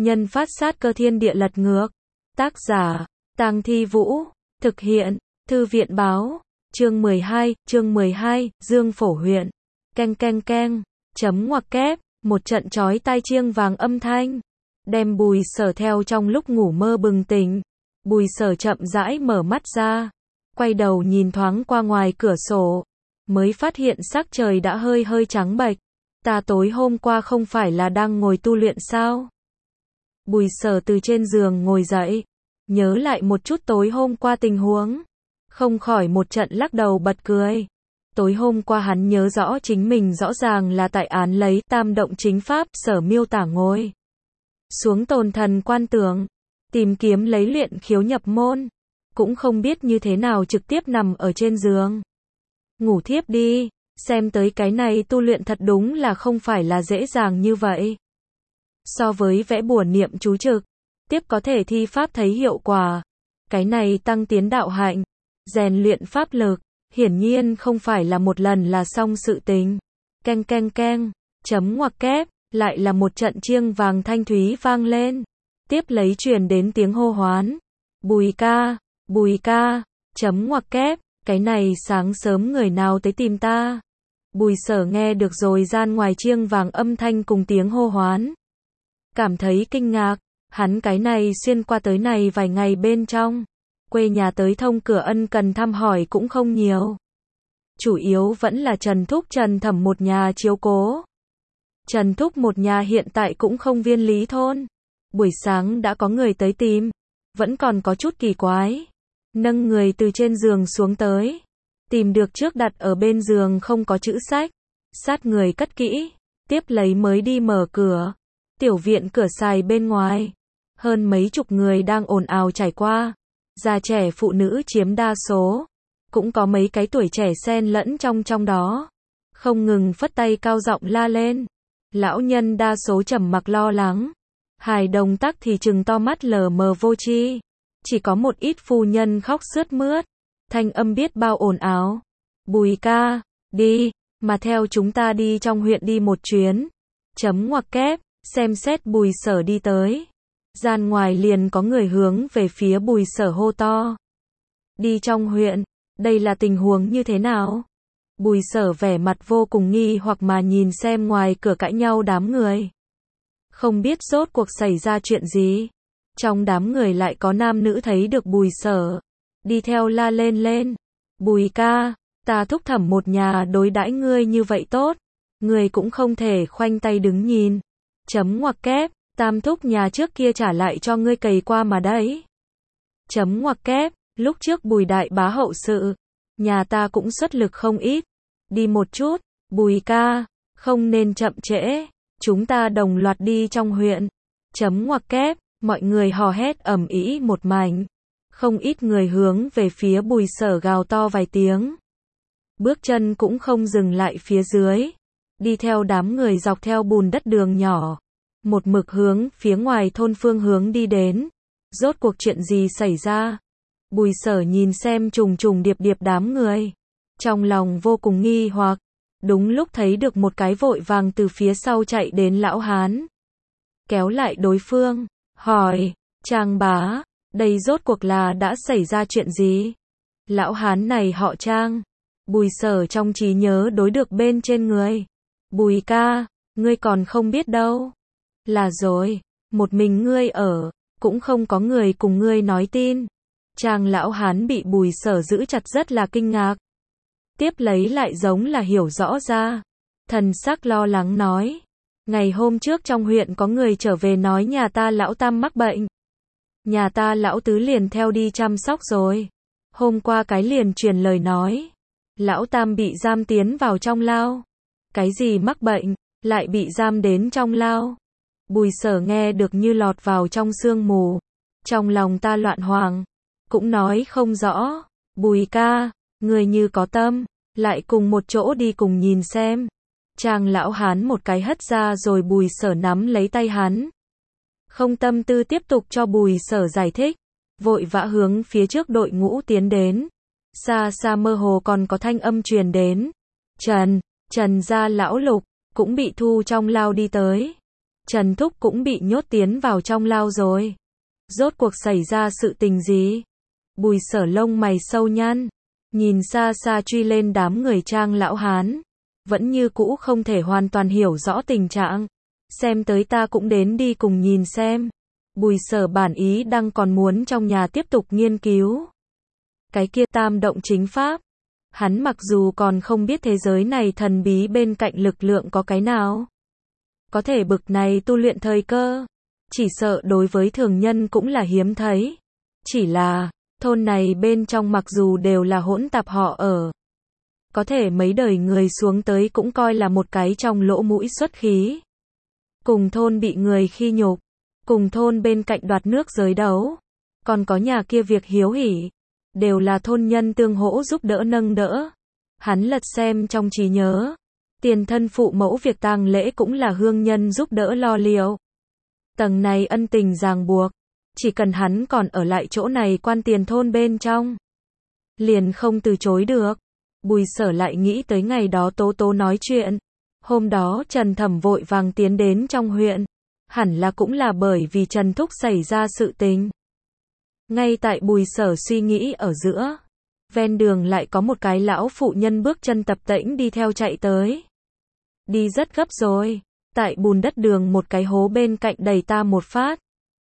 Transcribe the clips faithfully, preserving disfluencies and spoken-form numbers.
nhân phát sát cơ thiên địa lật ngược. Tác giả, Tang Thi Vũ. Thực hiện, Thư viện Báo. Chương mười hai, chương mười hai, Dương Phổ huyện. Keng keng keng, chấm ngoặc kép, một trận chói tai chiêng vàng âm thanh. Đem Bùi Sở theo trong lúc ngủ mơ bừng tỉnh. Bùi Sở chậm rãi mở mắt ra. Quay đầu nhìn thoáng qua ngoài cửa sổ. Mới phát hiện sắc trời đã hơi hơi trắng bệch. Ta tối hôm qua không phải là đang ngồi tu luyện sao? Bùi Sở từ trên giường ngồi dậy. Nhớ lại một chút tối hôm qua tình huống. Không khỏi một trận lắc đầu bật cười. Tối hôm qua hắn nhớ rõ chính mình rõ ràng là tại án lấy tam động chính pháp Sở miêu tả ngồi xuống tồn thần quan tưởng, tìm kiếm lấy luyện khiếu nhập môn. Cũng không biết như thế nào trực tiếp nằm ở trên giường. Ngủ thiếp đi, xem tới cái này tu luyện thật đúng là không phải là dễ dàng như vậy. So với vẽ bùa niệm chú trực, tiếp có thể thi pháp thấy hiệu quả. Cái này tăng tiến đạo hạnh, rèn luyện pháp lực, hiển nhiên không phải là một lần là xong sự tình. Keng keng keng, chấm ngoặc kép, lại là một trận chiêng vàng thanh thúy vang lên. Tiếp lấy truyền đến tiếng hô hoán. Bùi ca, Bùi ca, chấm ngoặc kép, cái này sáng sớm người nào tới tìm ta. Bùi Sở nghe được rồi gian ngoài chiêng vàng âm thanh cùng tiếng hô hoán. Cảm thấy kinh ngạc, hắn cái này xuyên qua tới này vài ngày bên trong. Quê nhà tới thông cửa ân cần thăm hỏi cũng không nhiều. Chủ yếu vẫn là Trần Thúc Trần Thẩm một nhà chiếu cố. Trần Thúc một nhà hiện tại cũng không viên lý thôn. Buổi sáng đã có người tới tìm. Vẫn còn có chút kỳ quái. Nâng người từ trên giường xuống tới. Tìm được trước đặt ở bên giường không có chữ sách. Sát người cất kỹ. Tiếp lấy mới đi mở cửa. Tiểu viện cửa xài bên ngoài. Hơn mấy chục người đang ồn ào trải qua. Già trẻ phụ nữ chiếm đa số. Cũng có mấy cái tuổi trẻ xen lẫn trong trong đó. Không ngừng phất tay cao giọng la lên. Lão nhân đa số trầm mặc lo lắng. Hài đồng tắc thì trừng to mắt lờ mờ vô tri. Chỉ có một ít phu nhân khóc sướt mướt. Thanh âm biết bao ồn ào. Bùi ca, đi, mà theo chúng ta đi trong huyện đi một chuyến. Chấm ngoặc kép, xem xét Bùi Sở đi tới. Gian ngoài liền có người hướng về phía Bùi Sở hô to. Đi trong huyện, đây là tình huống như thế nào? Bùi Sở vẻ mặt vô cùng nghi hoặc mà nhìn xem ngoài cửa cãi nhau đám người. Không biết rốt cuộc xảy ra chuyện gì. Trong đám người lại có nam nữ thấy được Bùi Sở. Đi theo la lên lên. Bùi ca, ta Thúc Thẩm một nhà đối đãi ngươi như vậy tốt. Ngươi cũng không thể khoanh tay đứng nhìn. Chấm ngoặc kép, tam thúc nhà trước kia trả lại cho ngươi cày qua mà đấy. Chấm ngoặc kép, lúc trước Bùi đại bá hậu sự. Nhà ta cũng xuất lực không ít. Đi một chút, Bùi ca, không nên chậm trễ. Chúng ta đồng loạt đi trong huyện. Chấm ngoặc kép, mọi người hò hét ầm ĩ một mảnh. Không ít người hướng về phía Bùi Sở gào to vài tiếng. Bước chân cũng không dừng lại phía dưới. Đi theo đám người dọc theo bùn đất đường nhỏ. Một mực hướng phía ngoài thôn phương hướng đi đến. Rốt cuộc chuyện gì xảy ra? Bùi Sở nhìn xem trùng trùng điệp điệp đám người. Trong lòng vô cùng nghi hoặc. Đúng lúc thấy được một cái vội vàng từ phía sau chạy đến lão hán. Kéo lại đối phương. Hỏi, Trang bá, đây rốt cuộc là đã xảy ra chuyện gì? Lão hán này họ Trang. Bùi Sở trong trí nhớ đối được bên trên người. Bùi ca, ngươi còn không biết đâu. Là rồi, một mình ngươi ở, cũng không có người cùng ngươi nói tin. Trang lão hán bị Bùi Sở giữ chặt rất là kinh ngạc. Tiếp lấy lại giống là hiểu rõ ra. Thần sắc lo lắng nói. Ngày hôm trước trong huyện có người trở về nói nhà ta lão tam mắc bệnh. Nhà ta lão tứ liền theo đi chăm sóc rồi. Hôm qua cái liền truyền lời nói. Lão tam bị giam tiến vào trong lao. Cái gì mắc bệnh, lại bị giam đến trong lao. Bùi Sở nghe được như lọt vào trong sương mù. Trong lòng ta loạn hoàng. Cũng nói không rõ. Bùi ca, người như có tâm, lại cùng một chỗ đi cùng nhìn xem. Trang lão hán một cái hất ra rồi Bùi Sở nắm lấy tay hắn. Không tâm tư tiếp tục cho Bùi Sở giải thích. Vội vã hướng phía trước đội ngũ tiến đến. Xa xa mơ hồ còn có thanh âm truyền đến. Trần, Trần gia lão Lục, cũng bị thu trong lao đi tới. Trần Thúc cũng bị nhốt tiến vào trong lao rồi. Rốt cuộc xảy ra sự tình gì? Bùi Sở lông mày sâu nhăn, nhìn xa xa truy lên đám người Trang lão hán, vẫn như cũ không thể hoàn toàn hiểu rõ tình trạng. Xem tới ta cũng đến đi cùng nhìn xem. Bùi Sở bản ý đang còn muốn trong nhà tiếp tục nghiên cứu cái kia tam động chính pháp. Hắn mặc dù còn không biết thế giới này thần bí bên cạnh lực lượng có cái nào có thể bực này tu luyện thời cơ, chỉ sợ đối với thường nhân cũng là hiếm thấy. Chỉ là, thôn này bên trong mặc dù đều là hỗn tạp họ ở, có thể mấy đời người xuống tới cũng coi là một cái trong lỗ mũi xuất khí. Cùng thôn bị người khi nhục, cùng thôn bên cạnh đoạt nước giới đấu, còn có nhà kia việc hiếu hỉ, đều là thôn nhân tương hỗ giúp đỡ nâng đỡ. Hắn lật xem trong trí nhớ, tiền thân phụ mẫu việc tang lễ cũng là hương nhân giúp đỡ lo liệu. Tầng này ân tình ràng buộc, chỉ cần hắn còn ở lại chỗ này quan tiền thôn bên trong, liền không từ chối được. Bùi Sở lại nghĩ tới ngày đó Tố Tố nói chuyện. Hôm đó Trần Thẩm vội vàng tiến đến trong huyện, hẳn là cũng là bởi vì Trần Thúc xảy ra sự tình. Ngay tại Bùi Sở suy nghĩ ở giữa, ven đường lại có một cái lão phụ nhân bước chân tập tễnh đi theo chạy tới. Đi rất gấp rồi, tại bùn đất đường một cái hố bên cạnh đẩy ta một phát.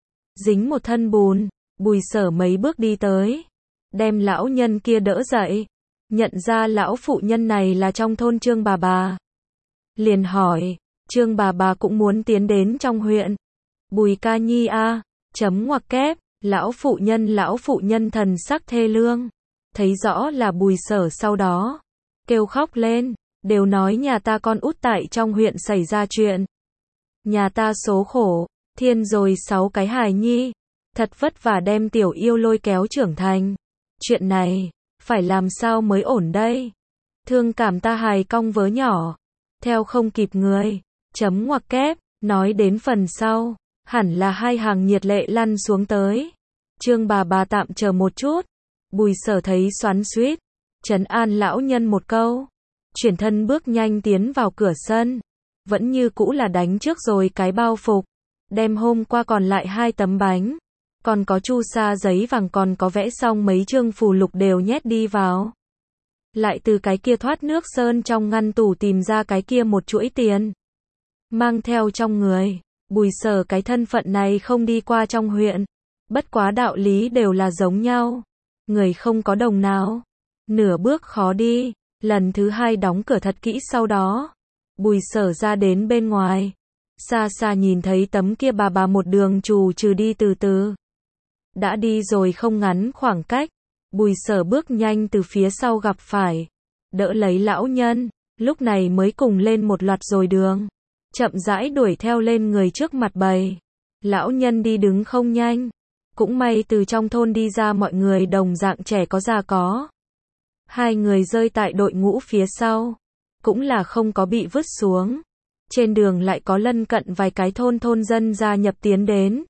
Dính một thân bùn, Bùi Sở mấy bước đi tới, đem lão nhân kia đỡ dậy. Nhận ra lão phụ nhân này là trong thôn Trương bà bà. Liền hỏi, Trương bà bà cũng muốn tiến đến trong huyện. Bùi ca nhi a, chấm ngoặc kép, lão phụ nhân lão phụ nhân thần sắc thê lương. Thấy rõ là Bùi Sở sau đó, kêu khóc lên, đều nói nhà ta con út tại trong huyện xảy ra chuyện. Nhà ta số khổ, thiên rồi sáu cái hài nhi, thật vất vả đem tiểu yêu lôi kéo trưởng thành. Chuyện này, phải làm sao mới ổn đây? Thương cảm ta hài cong vớ nhỏ, theo không kịp người, chấm ngoặc kép, nói đến phần sau, hẳn là hai hàng nhiệt lệ lăn xuống tới. Trương bà bà tạm chờ một chút, Bùi Sở thấy xoắn xuýt, trấn an lão nhân một câu, chuyển thân bước nhanh tiến vào cửa sân, vẫn như cũ là đánh trước rồi cái bao phục, đem hôm qua còn lại hai tấm bánh, còn có chu sa giấy vàng còn có vẽ xong mấy chương phù lục đều nhét đi vào. Lại từ cái kia thoát nước sơn trong ngăn tủ tìm ra cái kia một chuỗi tiền, mang theo trong người. Bùi Sở cái thân phận này không đi qua trong huyện, bất quá đạo lý đều là giống nhau, người không có đồng nào, nửa bước khó đi. Lần thứ hai đóng cửa thật kỹ sau đó, Bùi Sở ra đến bên ngoài, xa xa nhìn thấy tấm kia bà bà một đường trù trừ đi từ từ. Đã đi rồi không ngắn khoảng cách, Bùi Sở bước nhanh từ phía sau gặp phải, đỡ lấy lão nhân, lúc này mới cùng lên một loạt rồi đường, chậm rãi đuổi theo lên người trước mặt bầy. Lão nhân đi đứng không nhanh, cũng may từ trong thôn đi ra mọi người đồng dạng trẻ có già có. Hai người rơi tại đội ngũ phía sau, cũng là không có bị vứt xuống. Trên đường lại có lân cận vài cái thôn thôn dân gia nhập tiến đến.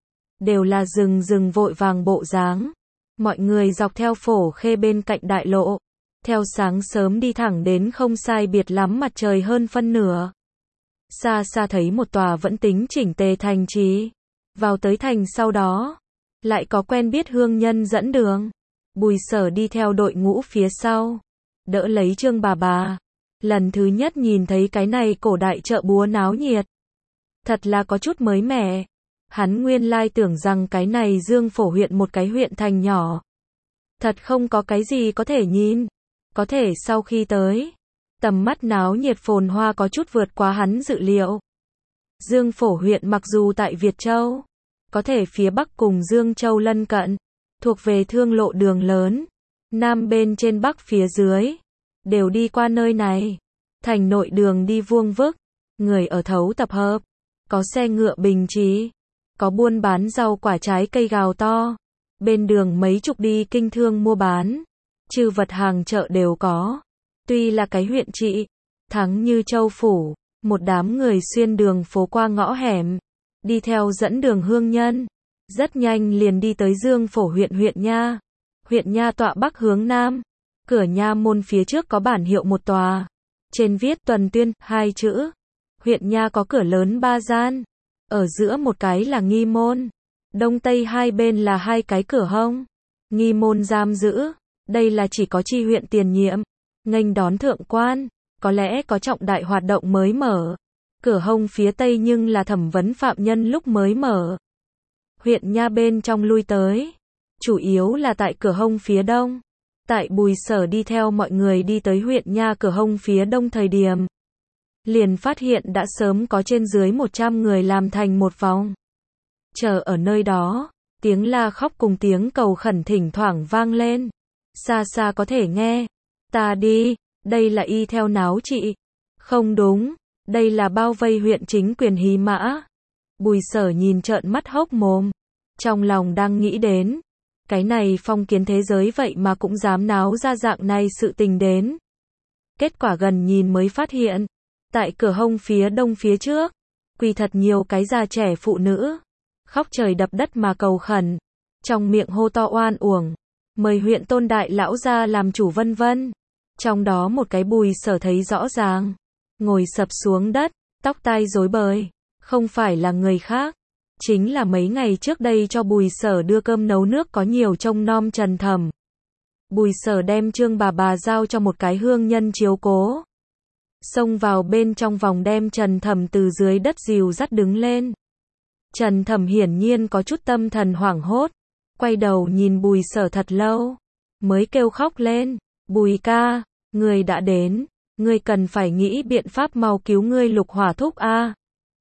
Đều là rừng rừng vội vàng bộ dáng. Mọi người dọc theo Phổ Khê bên cạnh đại lộ, theo sáng sớm đi thẳng đến không sai biệt lắm mặt trời hơn phân nửa. Xa xa thấy một tòa vẫn tính chỉnh tề thành trì. Vào tới thành sau đó, lại có quen biết hương nhân dẫn đường. Bùi Sở đi theo đội ngũ phía sau, đỡ lấy Trương bà bà. Lần thứ nhất nhìn thấy cái này cổ đại chợ búa náo nhiệt, thật là có chút mới mẻ. Hắn nguyên lai tưởng rằng cái này Dương Phổ huyện một cái huyện thành nhỏ, thật không có cái gì có thể nhìn. Có thể sau khi tới, tầm mắt náo nhiệt phồn hoa có chút vượt quá hắn dự liệu. Dương Phổ huyện mặc dù tại Việt Châu, có thể phía Bắc cùng Dương Châu lân cận, thuộc về thương lộ đường lớn, Nam bên trên Bắc phía dưới, đều đi qua nơi này. Thành nội đường đi vuông vức, người ở thấu tập hợp, có xe ngựa bình trí, có buôn bán rau quả trái cây gào to, bên đường mấy chục đi kinh thương mua bán, trừ vật hàng chợ đều có. Tuy là cái huyện trị, thắng như châu phủ, một đám người xuyên đường phố qua ngõ hẻm, đi theo dẫn đường hương nhân, rất nhanh liền đi tới Dương Phổ huyện huyện nha. Huyện nha tọa bắc hướng nam, cửa nha môn phía trước có bản hiệu một tòa, trên viết Tuần Tuyên hai chữ. Huyện nha có cửa lớn ba gian, Ở giữa một cái là nghi môn. Đông tây hai bên là hai cái cửa hông. Nghi môn giam giữ. Đây là chỉ có chi huyện tiền nhiệm. Nghênh đón thượng quan. Có lẽ có trọng đại hoạt động mới mở. Cửa hông phía tây nhưng là thẩm vấn phạm nhân lúc mới mở. Huyện nha bên trong lui tới. Chủ yếu là tại cửa hông phía đông. Tại Bùi Sở đi theo mọi người đi tới huyện nha cửa hông phía đông thời điểm. Liền phát hiện đã sớm có trên dưới một trăm người làm thành một vòng. Chờ ở nơi đó, tiếng la khóc cùng tiếng cầu khẩn thỉnh thoảng vang lên. Xa xa có thể nghe. Ta đi, đây là y theo náo trị. Không đúng, đây là bao vây huyện chính quyền hí mã. Bùi Sở nhìn trợn mắt hốc mồm. Trong lòng đang nghĩ đến. Cái này phong kiến thế giới vậy mà cũng dám náo ra dạng này sự tình đến. Kết quả gần nhìn mới phát hiện. Tại cửa hông phía đông phía trước. Quỳ thật nhiều cái già trẻ phụ nữ. Khóc trời đập đất mà cầu khẩn. Trong miệng hô to oan uổng. Mời huyện tôn đại lão ra làm chủ vân vân. Trong đó một cái Bùi Sở thấy rõ ràng. Ngồi sập xuống đất. Tóc tai rối bời. Không phải là người khác. Chính là mấy ngày trước đây cho Bùi Sở đưa cơm nấu nước có nhiều trông nom Trần Thẩm. Bùi Sở đem Trương bà bà giao cho một cái hương nhân chiếu cố. Xông vào bên trong vòng đem Trần Thẩm từ dưới đất dìu dắt đứng lên. Trần Thẩm hiển nhiên có chút tâm thần hoảng hốt. Quay đầu nhìn Bùi Sở thật lâu. Mới kêu khóc lên. Bùi ca, người đã đến. Ngươi cần phải nghĩ biện pháp mau cứu ngươi Lục Hỏa thúc a.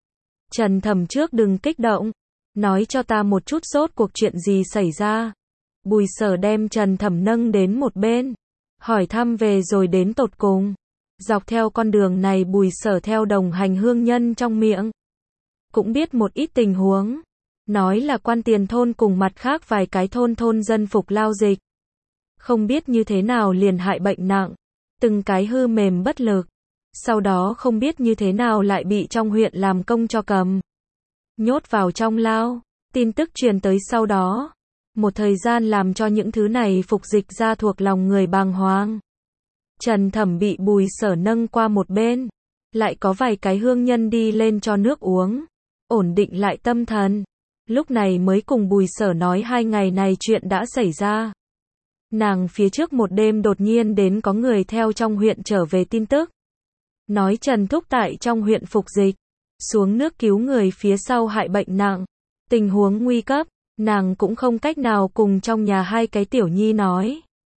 Trần Thẩm trước đừng kích động. Nói cho ta một chút rốt cuộc chuyện gì xảy ra. Bùi Sở đem Trần Thẩm nâng đến một bên. Hỏi thăm về rồi đến tột cùng. Dọc theo con đường này Bùi Sở theo đồng hành hương nhân trong miệng. Cũng biết một ít tình huống. Nói là quan tiền thôn cùng mặt khác vài cái thôn thôn dân phục lao dịch. Không biết như thế nào liền hại bệnh nặng. Từng cái hư mềm bất lực. Sau đó không biết như thế nào lại bị trong huyện làm công cho cầm. Nhốt vào trong lao. Tin tức truyền tới sau đó. Một thời gian làm cho những thứ này phục dịch ra thuộc lòng người bàng hoàng. Trần Thẩm bị Bùi Sở nâng qua một bên. Lại có vài cái hương nhân đi lên cho nước uống. Ổn định lại tâm thần. Lúc này mới cùng Bùi Sở nói hai ngày này chuyện đã xảy ra. Nàng phía trước một đêm đột nhiên đến có người theo trong huyện trở về tin tức. Nói Trần Thúc tại trong huyện phục dịch. Xuống nước cứu người phía sau hại bệnh nặng. Tình huống nguy cấp. Nàng cũng không cách nào cùng trong nhà hai cái tiểu nhi nói.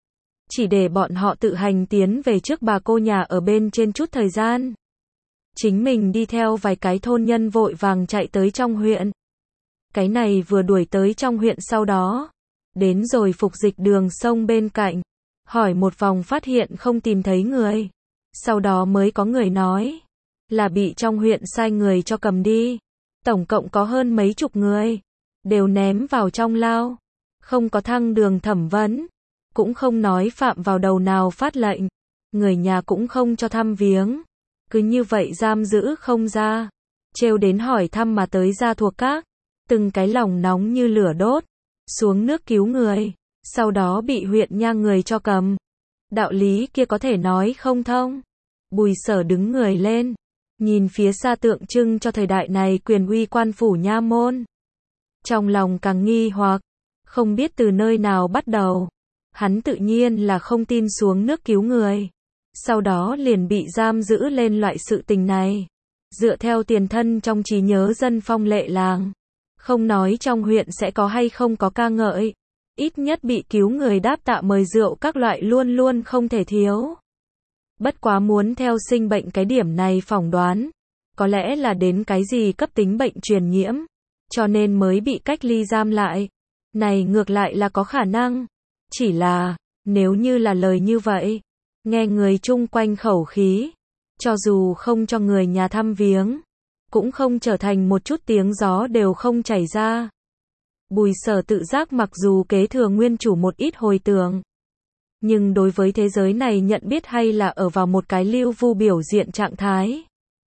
Chỉ để bọn họ tự hành tiến về trước bà cô nhà ở bên trên chút thời gian. Chính mình đi theo vài cái thôn nhân vội vàng chạy tới trong huyện. Cái này vừa đuổi tới trong huyện sau đó. Đến rồi phục dịch đường sông bên cạnh. Hỏi một vòng phát hiện không tìm thấy người. Sau đó mới có người nói. Là bị trong huyện sai người cho cầm đi. Tổng cộng có hơn mấy chục người. Đều ném vào trong lao. Không có thăng đường thẩm vấn. Cũng không nói phạm vào đầu nào phát lệnh. Người nhà cũng không cho thăm viếng. Cứ như vậy giam giữ không ra. Trêu đến hỏi thăm mà tới ra thuộc các. Từng cái lòng nóng như lửa đốt. Xuống nước cứu người. Sau đó bị huyện nha người cho cầm. Đạo lý kia có thể nói không thông. Bùi Sở đứng người lên. Nhìn phía xa tượng trưng cho thời đại này quyền uy quan phủ nha môn. Trong lòng càng nghi hoặc. Không biết từ nơi nào bắt đầu. Hắn tự nhiên là không tin xuống nước cứu người. Sau đó liền bị giam giữ lên loại sự tình này. Dựa theo tiền thân trong trí nhớ dân phong lệ làng. Không nói trong huyện sẽ có hay không có ca ngợi. Ít nhất bị cứu người đáp tạ mời rượu các loại luôn luôn không thể thiếu. Bất quá muốn theo sinh bệnh cái điểm này phỏng đoán. Có lẽ là đến cái gì cấp tính bệnh truyền nhiễm. Cho nên mới bị cách ly giam lại. Này ngược lại là có khả năng. Chỉ là, nếu như là lời như vậy. Nghe người chung quanh khẩu khí. Cho dù không cho người nhà thăm viếng. Cũng không trở thành một chút tiếng gió đều không chảy ra. Bùi Sở tự giác mặc dù kế thừa nguyên chủ một ít hồi tưởng. Nhưng đối với thế giới này nhận biết hay là ở vào một cái lưu vu biểu diện trạng thái.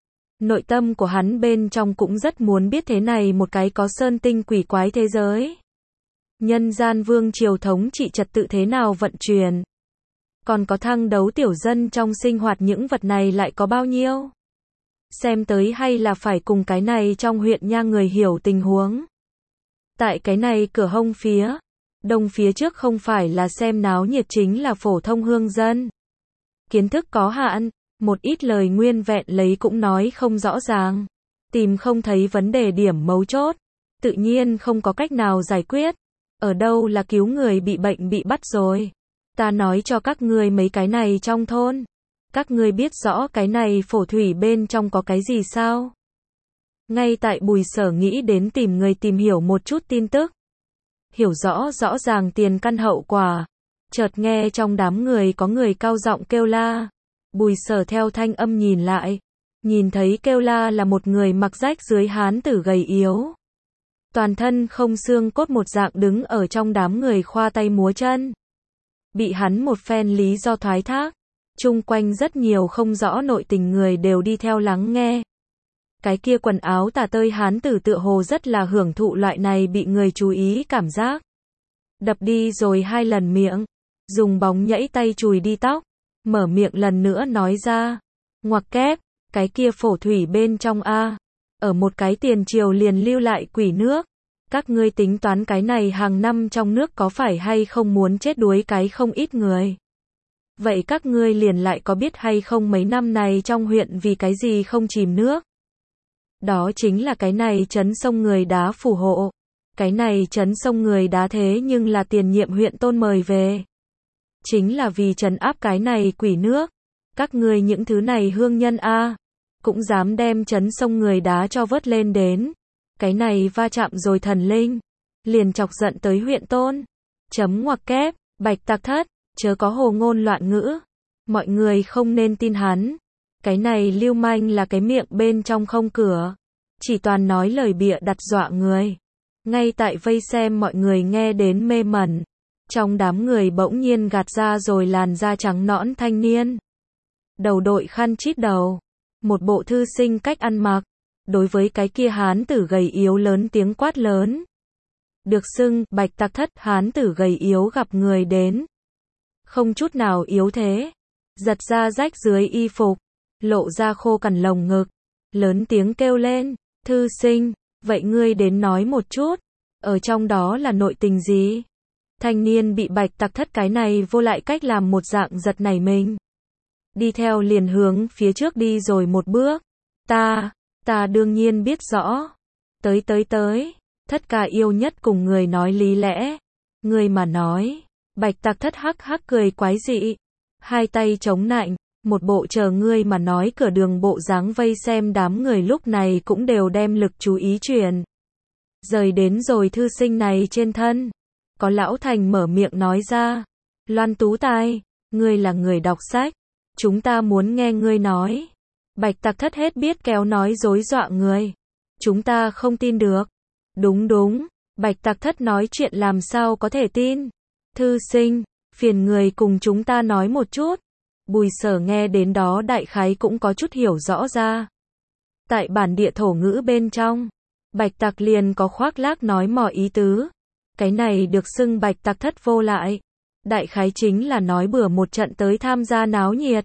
Nội tâm của hắn bên trong cũng rất muốn biết thế này một cái có sơn tinh quỷ quái thế giới. Nhân gian vương triều thống trị trật tự thế nào vận chuyển. Còn có thăng đấu tiểu dân trong sinh hoạt những vật này lại có bao nhiêu. xem tới hay là phải cùng cái này trong huyện nha người hiểu tình huống. Tại cái này cửa hông phía, đông phía trước không phải là xem náo nhiệt chính là phổ thông hương dân. Kiến thức có hạn, một ít lời nguyên vẹn lấy cũng nói không rõ ràng, tìm không thấy vấn đề điểm mấu chốt, tự nhiên không có cách nào giải quyết. Ở đâu là cứu người bị bệnh bị bắt rồi. Ta nói cho các ngươi mấy cái này trong thôn. Các ngươi biết rõ cái này phổ thủy bên trong có cái gì sao? Ngay tại Bùi Sở nghĩ đến tìm người tìm hiểu một chút tin tức. Hiểu rõ rõ ràng tiền căn hậu quả. Chợt nghe trong đám người có người cao giọng kêu la. Bùi Sở theo thanh âm nhìn lại. Nhìn thấy kêu la là một người mặc rách dưới hán tử gầy yếu. Toàn thân không xương cốt một dạng đứng ở trong đám người khoa tay múa chân. Bị hắn một phen lý do thoái thác. Chung quanh rất nhiều không rõ nội tình người đều đi theo lắng nghe. Cái kia quần áo tả tơi hán tử tựa hồ rất là hưởng thụ loại này bị người chú ý cảm giác. Đập đi rồi hai lần miệng. Dùng bóng nhẫy tay chùi đi tóc. Mở miệng lần nữa nói ra. Ngoặc kép, cái kia phổ thủy bên trong A. Ở một cái tiền triều liền lưu lại quỷ nước. Các ngươi tính toán cái này hàng năm trong nước có phải hay không muốn chết đuối cái không ít người. Vậy các ngươi liền lại có biết hay không mấy năm này trong huyện vì cái gì không chìm nước? Đó chính là cái này trấn sông người đá phù hộ. Cái này trấn sông người đá thế nhưng là tiền nhiệm huyện tôn mời về. Chính là vì trấn áp cái này quỷ nước. Các ngươi những thứ này hương nhân A. Cũng dám đem trấn sông người đá cho vớt lên đến. Cái này va chạm rồi thần linh. Liền chọc giận tới huyện tôn. Chấm ngoặc kép, bạch tạc thất, chớ có hồ ngôn loạn ngữ. Mọi người không nên tin hắn. Cái này lưu manh là cái miệng bên trong không cửa. Chỉ toàn nói lời bịa đặt dọa người. Ngay tại vây xem mọi người nghe đến mê mẩn. Trong đám người bỗng nhiên gạt ra rồi làn da trắng nõn thanh niên. Đầu đội khăn chít đầu. Một bộ thư sinh cách ăn mặc. Đối với cái kia hán tử gầy yếu lớn tiếng quát lớn. Được xưng, bạch tạc thất hán tử gầy yếu gặp người đến. Không chút nào yếu thế. Giật ra rách dưới y phục. Lộ ra khô cằn lồng ngực. Lớn tiếng kêu lên. Thư sinh, vậy ngươi đến nói một chút. Ở trong đó là nội tình gì? Thanh niên bị bạch tạc thất cái này vô lại cách làm một dạng giật nảy mình. Đi theo liền hướng phía trước đi rồi một bước. Ta, ta đương nhiên biết rõ. Tới tới tới, thất ca yêu nhất cùng người nói lý lẽ. Người mà nói, bạch tạc thất hắc hắc cười quái dị. Hai tay chống nạnh, một bộ chờ ngươi mà nói cửa đường bộ dáng vây xem đám người lúc này cũng đều đem lực chú ý truyền. Rời đến rồi thư sinh này trên thân. Có lão thành mở miệng nói ra. Loan Tú Tài, ngươi là người đọc sách. Chúng ta muốn nghe ngươi nói. Bạch tạc thất hết biết kéo nói dối dọa người. Chúng ta không tin được. Đúng đúng, bạch tạc thất nói chuyện làm sao có thể tin. Thư sinh, phiền người cùng chúng ta nói một chút. Bùi Sở nghe đến đó đại khái cũng có chút hiểu rõ ra. Tại bản địa thổ ngữ bên trong, bạch tạc liền có khoác lác nói mò ý tứ. Cái này được xưng bạch tạc thất vô lại. Đại khái chính là nói bừa một trận tới tham gia náo nhiệt.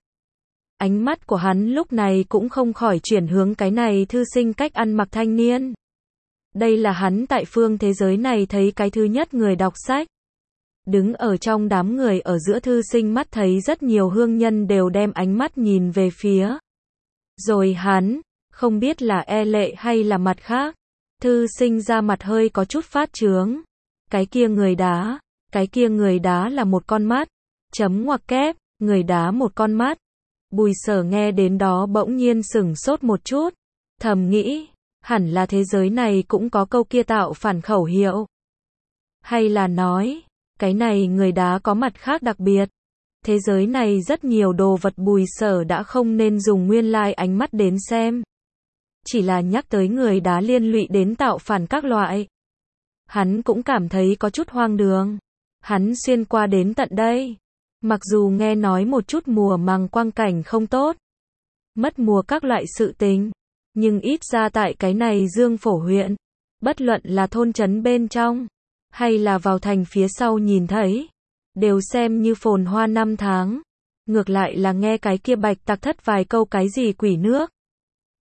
Ánh mắt của hắn lúc này cũng không khỏi chuyển hướng cái này thư sinh cách ăn mặc thanh niên. Đây là hắn tại phương thế giới này thấy cái thứ nhất người đọc sách. Đứng ở trong đám người ở giữa thư sinh mắt thấy rất nhiều hương nhân đều đem ánh mắt nhìn về phía. Rồi hắn, không biết là e lệ hay là mặt khác. Thư sinh ra mặt hơi có chút phát trướng. Cái kia người đá, cái kia người đá là một con mắt. Chấm ngoặc kép, người đá một con mắt. Bùi Sở nghe đến đó bỗng nhiên sửng sốt một chút. Thầm nghĩ, hẳn là thế giới này cũng có câu kia tạo phản khẩu hiệu. Hay là nói, cái này người đá có mặt khác đặc biệt. Thế giới này rất nhiều đồ vật Bùi Sở đã không nên dùng nguyên lai ánh mắt đến xem. Chỉ là nhắc tới người đá liên lụy đến tạo phản các loại. Hắn cũng cảm thấy có chút hoang đường. Hắn xuyên qua đến tận đây. Mặc dù nghe nói một chút mùa màng quang cảnh không tốt. Mất mùa các loại sự tình. Nhưng ít ra tại cái này Dương Phổ huyện. Bất luận là thôn trấn bên trong. Hay là vào thành phía sau nhìn thấy. Đều xem như phồn hoa năm tháng. Ngược lại là nghe cái kia bạch tạc thất vài câu cái gì quỷ nước.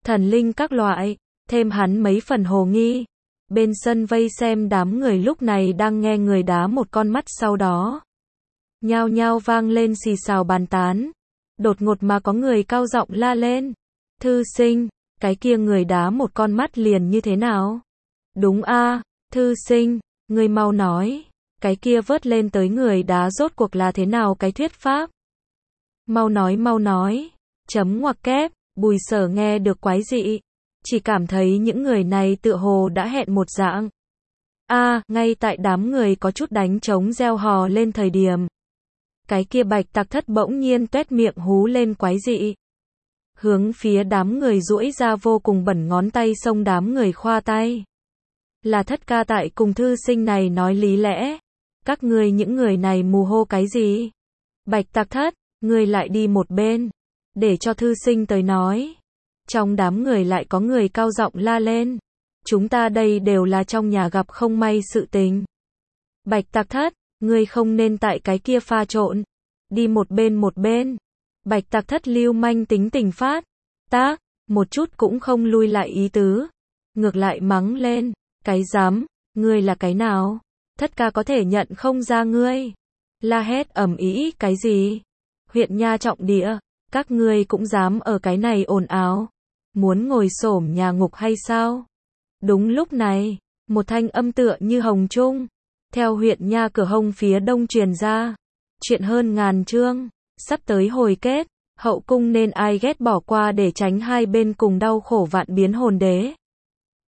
thần linh các loại, thêm hắn mấy phần hồ nghi. Bên sân vây xem đám người lúc này đang nghe người đá một con mắt, sau đó nhao nhao vang lên xì xào bàn tán. Đột ngột mà có người cao giọng la lên. Thư sinh, cái kia người đá một con mắt liền như thế nào? Đúng a, thư sinh, ngươi mau nói, cái kia vớt lên tới người đá rốt cuộc là thế nào cái thuyết pháp? Mau nói mau nói, chấm ngoặc kép, Bùi Sở nghe được quái dị, chỉ cảm thấy những người này tựa hồ đã hẹn một dạng. A, ngay tại đám người có chút đánh trống reo hò lên thời điểm, cái kia Bạch Tạc Thất bỗng nhiên tuét miệng hú lên quái dị. Hướng phía đám người duỗi ra vô cùng bẩn ngón tay xông đám người khoa tay. Là Thất ca tại cùng thư sinh này nói lý lẽ. Các ngươi những người này mù hô cái gì? Bạch Tạc Thất, ngươi lại đi một bên, để cho thư sinh tới nói. Trong đám người lại có người cao giọng la lên. Chúng ta đây đều là trong nhà gặp không may sự tình. Bạch Tạc Thất, ngươi không nên tại cái kia pha trộn. Đi một bên một bên. Bạch Tạc Thất lưu manh tính tình phát. Tác, một chút cũng không lui lại ý tứ. Ngược lại mắng lên. Cái dám, ngươi là cái nào? Thất ca có thể nhận không ra ngươi. La hét ầm ĩ cái gì? Huyện nha trọng địa, các ngươi cũng dám ở cái này ồn ào. Muốn ngồi xổm nhà ngục hay sao? Đúng lúc này, một thanh âm tựa như hồng trung, theo huyện nha cửa hông phía đông truyền ra. Chuyện hơn ngàn chương, sắp tới hồi kết, hậu cung nên ai ghét bỏ qua để tránh hai bên cùng đau khổ vạn biến hồn đế.